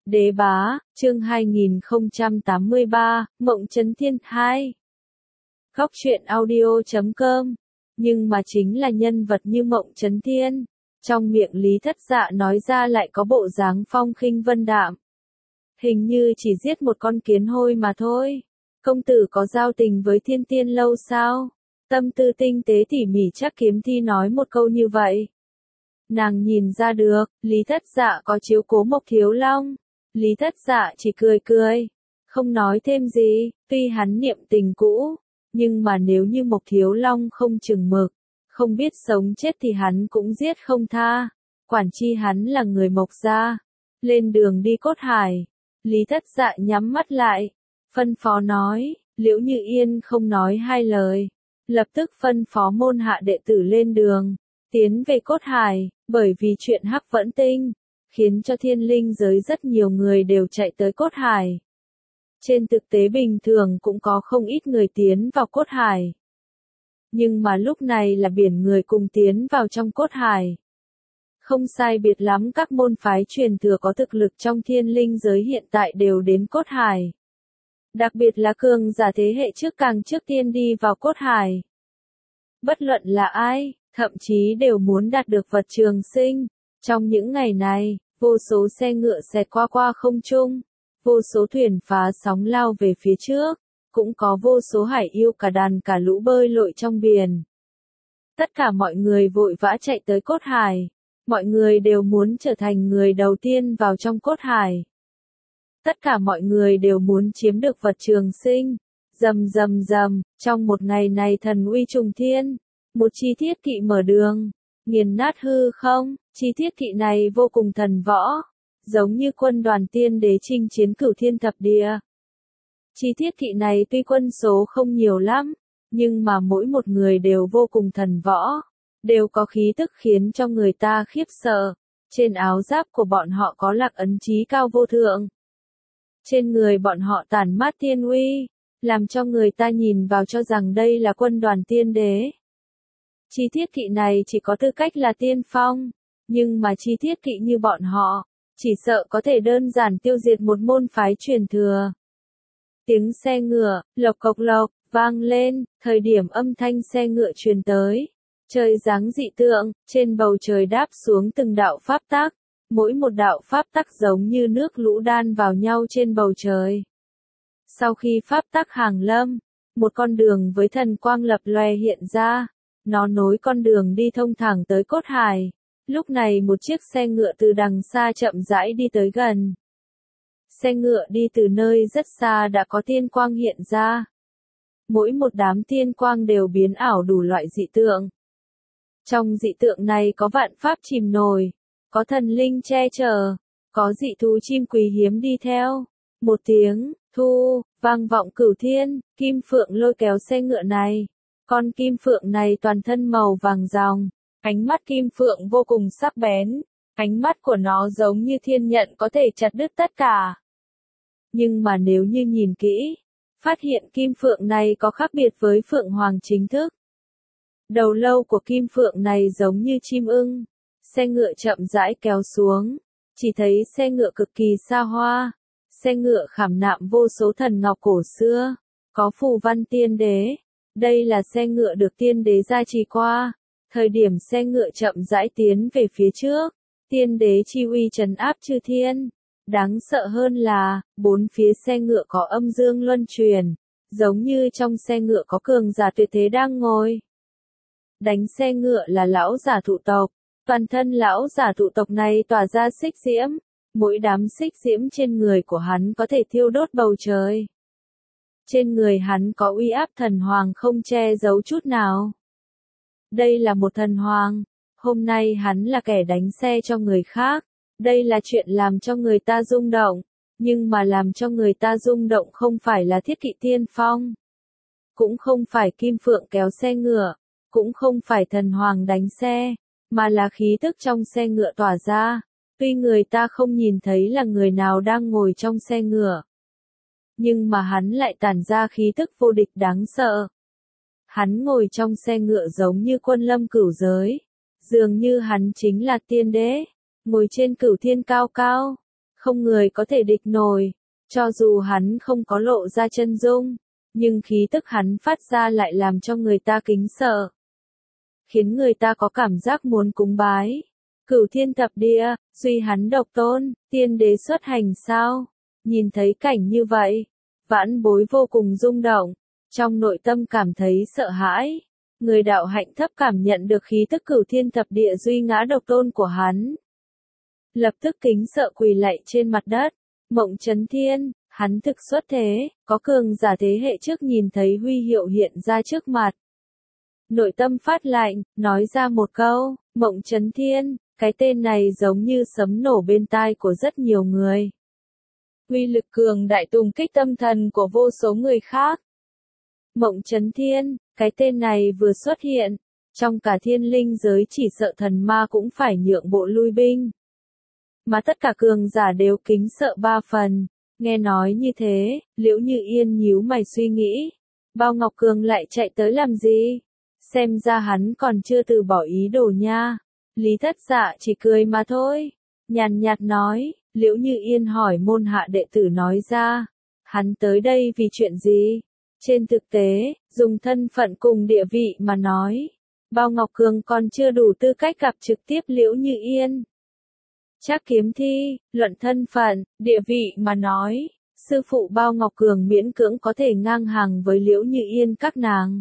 Đế bá, chương 2083, Mộng Chấn Thiên 2. Góc truyện audio.com. Nhưng mà chính là nhân vật như Mộng Chấn Thiên, trong miệng Lý Thất Dạ nói ra lại có bộ dáng phong khinh vân đạm. Hình như chỉ giết một con kiến hôi mà thôi. Công tử có giao tình với Thiên Tiên lâu sao? Tâm tư tinh tế tỉ mỉ chắc Kiếm Thi nói một câu như vậy. Nàng nhìn ra được, Lý Thất Dạ có chiếu cố Mộc Thiếu Long. Lý Thất Dạ chỉ cười cười, không nói thêm gì, tuy hắn niệm tình cũ, nhưng mà nếu như Mộc Thiếu Long không chừng mực, không biết sống chết thì hắn cũng giết không tha. Quản chi hắn là người Mộc gia. Lên đường đi Cốt Hải, Lý Thất Dạ nhắm mắt lại, phân phó nói, Liễu Như Yên không nói hai lời, lập tức phân phó môn hạ đệ tử lên đường, tiến về Cốt Hải, bởi vì chuyện Hắc Vẫn Tinh, khiến cho thiên linh giới rất nhiều người đều chạy tới Cốt Hải. Trên thực tế bình thường cũng có không ít người tiến vào Cốt Hải. Nhưng mà lúc này là biển người cùng tiến vào trong Cốt Hải. Không sai biệt lắm các môn phái truyền thừa có thực lực trong thiên linh giới hiện tại đều đến Cốt Hải. Đặc biệt là cường giả thế hệ trước càng trước tiên đi vào Cốt Hải. Bất luận là ai, thậm chí đều muốn đạt được vật trường sinh. Trong những ngày này, vô số xe ngựa xẹt qua không trung, vô số thuyền phá sóng lao về phía trước, cũng có vô số hải yêu cả đàn cả lũ bơi lội trong biển. Tất cả mọi người vội vã chạy tới Cốt Hải, mọi người đều muốn trở thành người đầu tiên vào trong Cốt Hải. Tất cả mọi người đều muốn chiếm được vật trường sinh. Rầm rầm rầm, trong một ngày này thần uy trùng thiên, một chi thiết kỵ mở đường, nghiền nát hư không. Chi thiết kỵ này vô cùng thần võ, giống như quân đoàn tiên đế chinh chiến cửu thiên thập địa. Chi thiết kỵ này tuy quân số không nhiều lắm, nhưng mà mỗi một người đều vô cùng thần võ, đều có khí tức khiến cho người ta khiếp sợ. Trên áo giáp của bọn họ có lạc ấn chí cao vô thượng. Trên người bọn họ tản mát tiên uy, làm cho người ta nhìn vào cho rằng đây là quân đoàn tiên đế. Chi thiết kỵ này chỉ có tư cách là tiên phong. Nhưng mà chi thiết kỵ như bọn họ, chỉ sợ có thể đơn giản tiêu diệt một môn phái truyền thừa. Tiếng xe ngựa, lộc cộc lộc, vang lên, thời điểm âm thanh xe ngựa truyền tới. Trời dáng dị tượng, trên bầu trời đáp xuống từng đạo pháp tắc, mỗi một đạo pháp tắc giống như nước lũ đan vào nhau trên bầu trời. Sau khi pháp tắc hàng lâm, một con đường với thần quang lập lòe hiện ra, nó nối con đường đi thông thẳng tới Cốt Hải. Lúc này một chiếc xe ngựa từ đằng xa chậm rãi đi tới gần. Xe ngựa đi từ nơi rất xa đã có tiên quang hiện ra. Mỗi một đám tiên quang đều biến ảo đủ loại dị tượng. Trong dị tượng này có vạn pháp chìm nổi, có thần linh che chở, có dị thú chim quý hiếm đi theo. Một tiếng, thu, vang vọng cửu thiên, kim phượng lôi kéo xe ngựa này. Con kim phượng này toàn thân màu vàng ròng. Ánh mắt kim phượng vô cùng sắc bén, ánh mắt của nó giống như thiên nhận có thể chặt đứt tất cả. Nhưng mà nếu như nhìn kỹ, phát hiện kim phượng này có khác biệt với phượng hoàng chính thức. Đầu lâu của kim phượng này giống như chim ưng, xe ngựa chậm rãi kéo xuống, chỉ thấy xe ngựa cực kỳ xa hoa, xe ngựa khảm nạm vô số thần ngọc cổ xưa, có phù văn tiên đế, đây là xe ngựa được tiên đế gia trì qua. Thời điểm xe ngựa chậm rãi tiến về phía trước, tiên đế chi uy trấn áp chư thiên. Đáng sợ hơn là, bốn phía xe ngựa có âm dương luân chuyển, giống như trong xe ngựa có cường giả tuyệt thế đang ngồi. Đánh xe ngựa là lão giả thụ tộc, toàn thân lão giả thụ tộc này tỏa ra xích diễm, mỗi đám xích diễm trên người của hắn có thể thiêu đốt bầu trời. Trên người hắn có uy áp thần hoàng không che giấu chút nào. Đây là một thần hoàng, hôm nay hắn là kẻ đánh xe cho người khác, đây là chuyện làm cho người ta rung động, nhưng mà làm cho người ta rung động không phải là thiết kỵ tiên phong, cũng không phải kim phượng kéo xe ngựa, cũng không phải thần hoàng đánh xe, mà là khí tức trong xe ngựa tỏa ra, tuy người ta không nhìn thấy là người nào đang ngồi trong xe ngựa, nhưng mà hắn lại tản ra khí tức vô địch đáng sợ. Hắn ngồi trong xe ngựa giống như quân lâm cửu giới, dường như hắn chính là tiên đế, ngồi trên cửu thiên cao cao, không người có thể địch nổi. Cho dù hắn không có lộ ra chân dung, nhưng khí tức hắn phát ra lại làm cho người ta kính sợ, khiến người ta có cảm giác muốn cúng bái. Cửu thiên thập địa, duy hắn độc tôn, tiên đế xuất hành sao? Nhìn thấy cảnh như vậy, vãn bối vô cùng rung động, trong nội tâm cảm thấy sợ hãi. Người đạo hạnh thấp cảm nhận được khí tức cửu thiên thập địa duy ngã độc tôn của hắn, lập tức kính sợ quỳ lạy trên mặt đất. Mộng Chấn Thiên, hắn thực xuất thế, có cường giả thế hệ trước nhìn thấy huy hiệu hiện ra trước mặt. Nội tâm phát lạnh, nói ra một câu, Mộng Chấn Thiên, cái tên này giống như sấm nổ bên tai của rất nhiều người. Uy lực cường đại tùng kích tâm thần của vô số người khác. Mộng Chấn Thiên, cái tên này vừa xuất hiện, trong cả thiên linh giới chỉ sợ thần ma cũng phải nhượng bộ lui binh. Mà tất cả cường giả đều kính sợ ba phần. Nghe nói như thế, Liễu Như Yên nhíu mày suy nghĩ. Bao Ngọc Cường lại chạy tới làm gì? Xem ra hắn còn chưa từ bỏ ý đồ nha. Lý Thất Dạ chỉ cười mà thôi. Nhàn nhạt nói, Liễu Như Yên hỏi môn hạ đệ tử nói ra. Hắn tới đây vì chuyện gì? Trên thực tế, dùng thân phận cùng địa vị mà nói, Bao Ngọc Cường còn chưa đủ tư cách gặp trực tiếp Liễu Như Yên. Trác Kiếm Thi, luận thân phận, địa vị mà nói, sư phụ Bao Ngọc Cường miễn cưỡng có thể ngang hàng với Liễu Như Yên các nàng.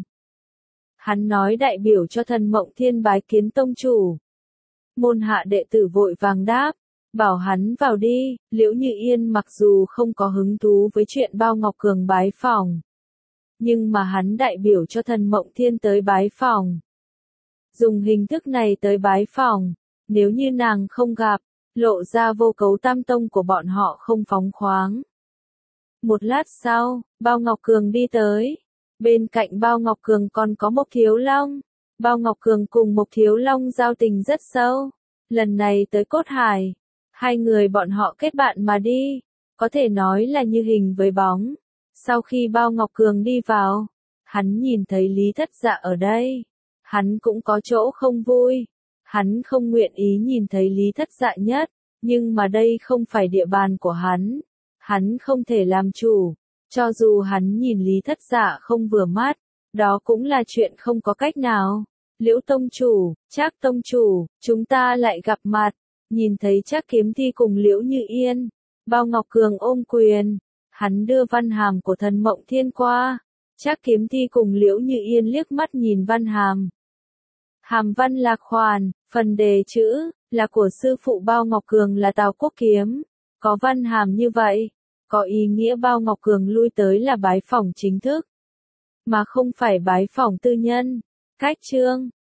Hắn nói đại biểu cho Thần Mộng Thiên bái kiến tông chủ. Môn hạ đệ tử vội vàng đáp, bảo hắn vào đi. Liễu Như Yên mặc dù không có hứng thú với chuyện Bao Ngọc Cường bái phỏng, nhưng mà hắn đại biểu cho Thần Mộng Thiên tới bái phỏng. Dùng hình thức này tới bái phỏng, nếu như nàng không gặp, lộ ra vô cấu tam tông của bọn họ không phóng khoáng. Một lát sau, Bao Ngọc Cường đi tới. Bên cạnh Bao Ngọc Cường còn có Mộc Thiếu Long. Bao Ngọc Cường cùng Mộc Thiếu Long giao tình rất sâu. Lần này tới Cốt Hải, hai người bọn họ kết bạn mà đi, có thể nói là như hình với bóng. Sau khi Bao Ngọc Cường đi vào, hắn nhìn thấy Lý Thất Dạ ở đây. Hắn cũng có chỗ không vui. Hắn không nguyện ý nhìn thấy Lý Thất Dạ nhất, nhưng mà đây không phải địa bàn của hắn. Hắn không thể làm chủ. Cho dù hắn nhìn Lý Thất Dạ không vừa mắt, đó cũng là chuyện không có cách nào. Liễu tông chủ, Trác tông chủ, chúng ta lại gặp mặt. Nhìn thấy Trác Kiếm Thi cùng Liễu Như Yên, Bao Ngọc Cường ôm quyền. Hắn đưa văn hàm của Thần Mộng Thiên qua. Trác Kiếm Thi cùng Liễu Như Yên liếc mắt nhìn văn hàm. Hàm văn là khoản, phần đề chữ, là của sư phụ Bao Ngọc Cường là Tào Quốc Kiếm. Có văn hàm như vậy, có ý nghĩa Bao Ngọc Cường lui tới là bái phỏng chính thức, mà không phải bái phỏng tư nhân. Cách chương